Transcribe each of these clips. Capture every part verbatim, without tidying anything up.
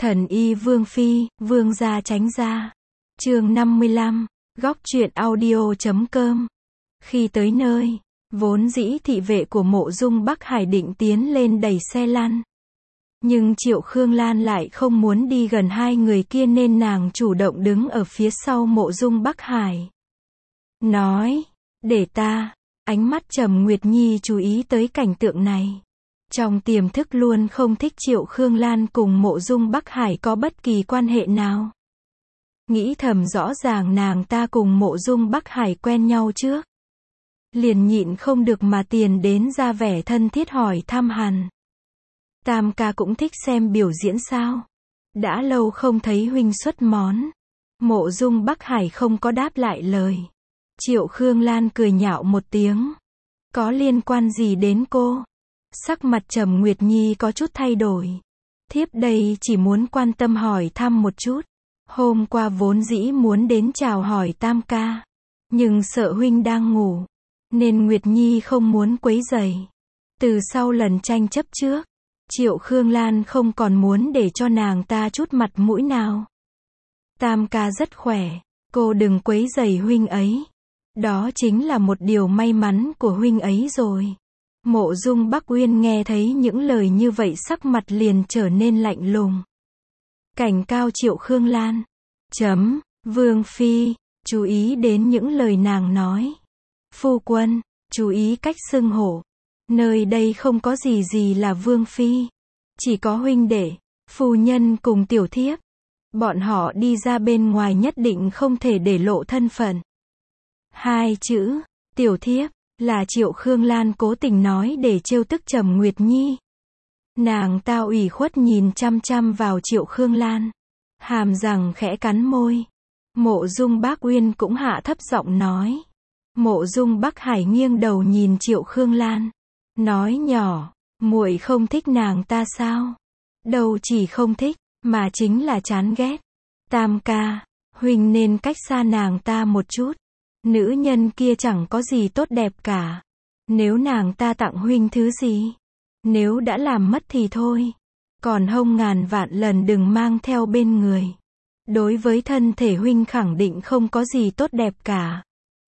Thần y Vương Phi, Vương gia tránh ra. Chương năm mươi lăm, góc truyện audio.com. Khi tới nơi, vốn dĩ thị vệ của Mộ Dung Bắc Hải định tiến lên đẩy xe lăn. Nhưng Triệu Khương Lan lại không muốn đi gần hai người kia nên nàng chủ động đứng ở phía sau Mộ Dung Bắc Hải. Nói, để ta, ánh mắt Trầm Nguyệt Nhi chú ý tới cảnh tượng này. Trong tiềm thức luôn không thích Triệu Khương Lan cùng Mộ Dung Bắc Hải có bất kỳ quan hệ nào. Nghĩ thầm rõ ràng nàng ta cùng Mộ Dung Bắc Hải quen nhau trước. Liền nhịn không được mà tiền đến ra vẻ thân thiết hỏi thăm hẳn. Tam ca cũng thích xem biểu diễn sao? Đã lâu không thấy huynh xuất món. Mộ Dung Bắc Hải không có đáp lại lời. Triệu Khương Lan cười nhạo một tiếng. Có liên quan gì đến cô? Sắc mặt Trầm Nguyệt Nhi có chút thay đổi. Thiếp đây chỉ muốn quan tâm hỏi thăm một chút. Hôm qua vốn dĩ muốn đến chào hỏi Tam ca. Nhưng sợ huynh đang ngủ. Nên Nguyệt Nhi không muốn quấy rầy. Từ sau lần tranh chấp trước, Triệu Khương Lan không còn muốn để cho nàng ta chút mặt mũi nào. Tam ca rất khỏe. Cô đừng quấy rầy huynh ấy. Đó chính là một điều may mắn của huynh ấy rồi. Mộ Dung Bắc Uyên nghe thấy những lời như vậy sắc mặt liền trở nên lạnh lùng. Cảnh cao Triệu Khương Lan. Chấm, Vương Phi, chú ý đến những lời nàng nói. Phu quân, chú ý cách xưng hổ. Nơi đây không có gì gì là Vương Phi. Chỉ có huynh đệ, phu nhân cùng tiểu thiếp. Bọn họ đi ra bên ngoài nhất định không thể để lộ thân phận. Hai chữ, tiểu thiếp, là Triệu Khương Lan cố tình nói để trêu tức Trầm Nguyệt Nhi. Nàng ta ủy khuất nhìn chăm chăm vào Triệu Khương Lan. Hàm răng khẽ cắn môi. Mộ Dung Bắc Uyên cũng hạ thấp giọng nói. Mộ Dung Bắc Hải nghiêng đầu nhìn Triệu Khương Lan. Nói nhỏ, muội không thích nàng ta sao? Đâu chỉ không thích, mà chính là chán ghét. Tam ca, huynh nên cách xa nàng ta một chút. Nữ nhân kia chẳng có gì tốt đẹp cả. Nếu nàng ta tặng huynh thứ gì, nếu đã làm mất thì thôi. Còn hông ngàn vạn lần đừng mang theo bên người. Đối với thân thể huynh khẳng định không có gì tốt đẹp cả.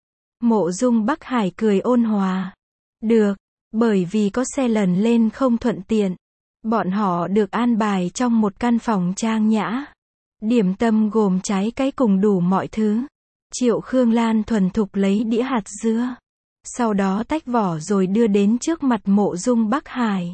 Mộ Dung Bắc Hải cười ôn hòa. Được, bởi vì có xe lần lên không thuận tiện. Bọn họ được an bài trong một căn phòng trang nhã. Điểm tâm gồm trái cây cùng đủ mọi thứ. Triệu Khương Lan thuần thục lấy đĩa hạt dưa. Sau đó tách vỏ rồi đưa đến trước mặt Mộ Dung Bắc Hải.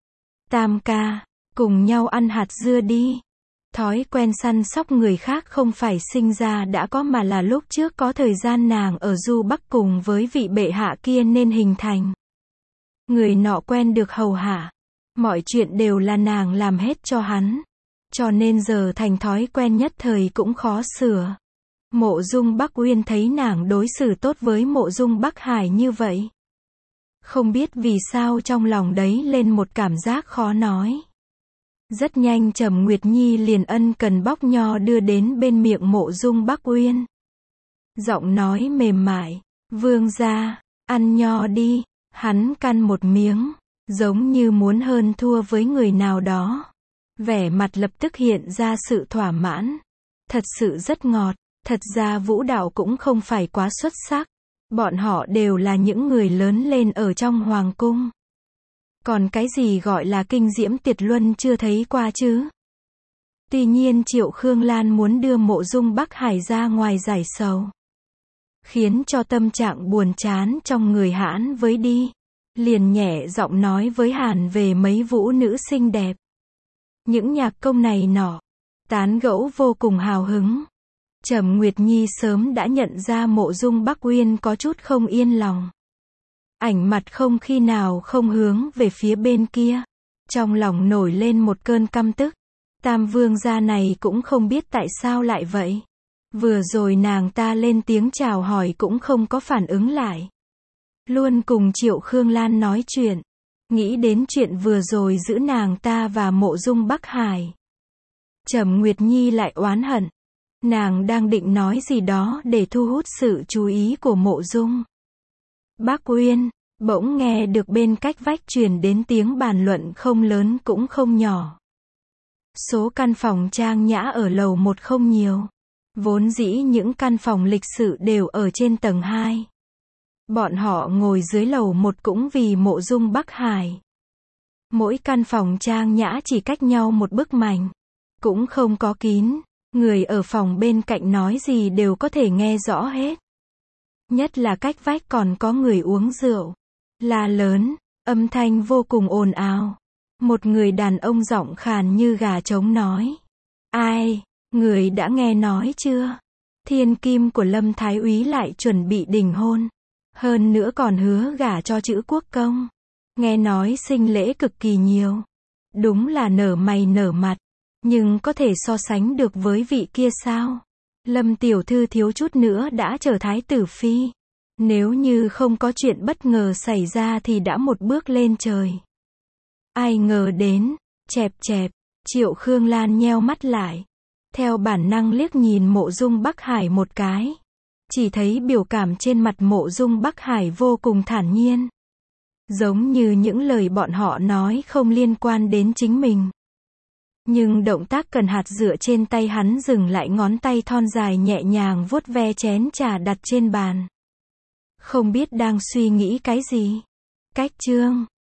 Tam ca, cùng nhau ăn hạt dưa đi. Thói quen săn sóc người khác không phải sinh ra đã có mà là lúc trước có thời gian nàng ở Du Bắc cùng với vị bệ hạ kia nên hình thành. Người nọ quen được hầu hạ. Mọi chuyện đều là nàng làm hết cho hắn. Cho nên giờ thành thói quen nhất thời cũng khó sửa. Mộ Dung Bắc Uyên thấy nàng đối xử tốt với Mộ Dung Bắc Hải như vậy. Không biết vì sao trong lòng đấy lên một cảm giác khó nói. Rất nhanh Trầm Nguyệt Nhi liền ân cần bóc nho đưa đến bên miệng Mộ Dung Bắc Uyên. Giọng nói mềm mại, vương gia, ăn nho đi, hắn căn một miếng, giống như muốn hơn thua với người nào đó. Vẻ mặt lập tức hiện ra sự thỏa mãn. Thật sự rất ngọt. Thật ra vũ đạo cũng không phải quá xuất sắc. Bọn họ đều là những người lớn lên ở trong hoàng cung. Còn cái gì gọi là kinh diễm tuyệt luân chưa thấy qua chứ? Tuy nhiên Triệu Khương Lan muốn đưa Mộ Dung Bắc Hải ra ngoài giải sầu. Khiến cho tâm trạng buồn chán trong người hãn với đi. Liền nhẹ giọng nói với Hàn về mấy vũ nữ xinh đẹp. Những nhạc công này nọ. Tán gẫu vô cùng hào hứng. Trầm Nguyệt Nhi sớm đã nhận ra Mộ Dung Bắc Uyên có chút không yên lòng. Ảnh mặt không khi nào không hướng về phía bên kia. Trong lòng nổi lên một cơn căm tức. Tam vương gia này cũng không biết tại sao lại vậy. Vừa rồi nàng ta lên tiếng chào hỏi cũng không có phản ứng lại. Luôn cùng Triệu Khương Lan nói chuyện. Nghĩ đến chuyện vừa rồi giữa nàng ta và Mộ Dung Bắc Hải. Trầm Nguyệt Nhi lại oán hận. Nàng đang định nói gì đó để thu hút sự chú ý của Mộ Dung Bắc Uyên, bỗng nghe được bên cách vách truyền đến tiếng bàn luận không lớn cũng không nhỏ. Số căn phòng trang nhã ở lầu một không nhiều. Vốn dĩ những căn phòng lịch sự đều ở trên tầng hai. Bọn họ ngồi dưới lầu một cũng vì mộ dung Bắc Hải. Mỗi căn phòng trang nhã chỉ cách nhau một bức mảnh. Cũng không có kín. Người ở phòng bên cạnh nói gì đều có thể nghe rõ hết. Nhất là cách vách còn có người uống rượu. La lớn, âm thanh vô cùng ồn ào. Một người đàn ông giọng khàn như gà trống nói. Ai, người đã nghe nói chưa? Thiên kim của Lâm Thái Úy lại chuẩn bị đính hôn. Hơn nữa còn hứa gả cho chữ quốc công. Nghe nói sinh lễ cực kỳ nhiều. Đúng là nở mày nở mặt. Nhưng có thể so sánh được với vị kia sao? Lâm tiểu thư thiếu chút nữa đã trở thái tử phi. Nếu như không có chuyện bất ngờ xảy ra thì đã một bước lên trời. Ai ngờ đến, chẹp chẹp, Triệu Khương Lan nheo mắt lại. Theo bản năng liếc nhìn mộ dung Bắc Hải một cái. Chỉ thấy biểu cảm trên mặt mộ dung Bắc Hải vô cùng thản nhiên. Giống như những lời bọn họ nói không liên quan đến chính mình. Nhưng động tác cần hạt dựa trên tay hắn dừng lại, ngón tay thon dài nhẹ nhàng vuốt ve chén trà đặt trên bàn. Không biết đang suy nghĩ cái gì. Cách chương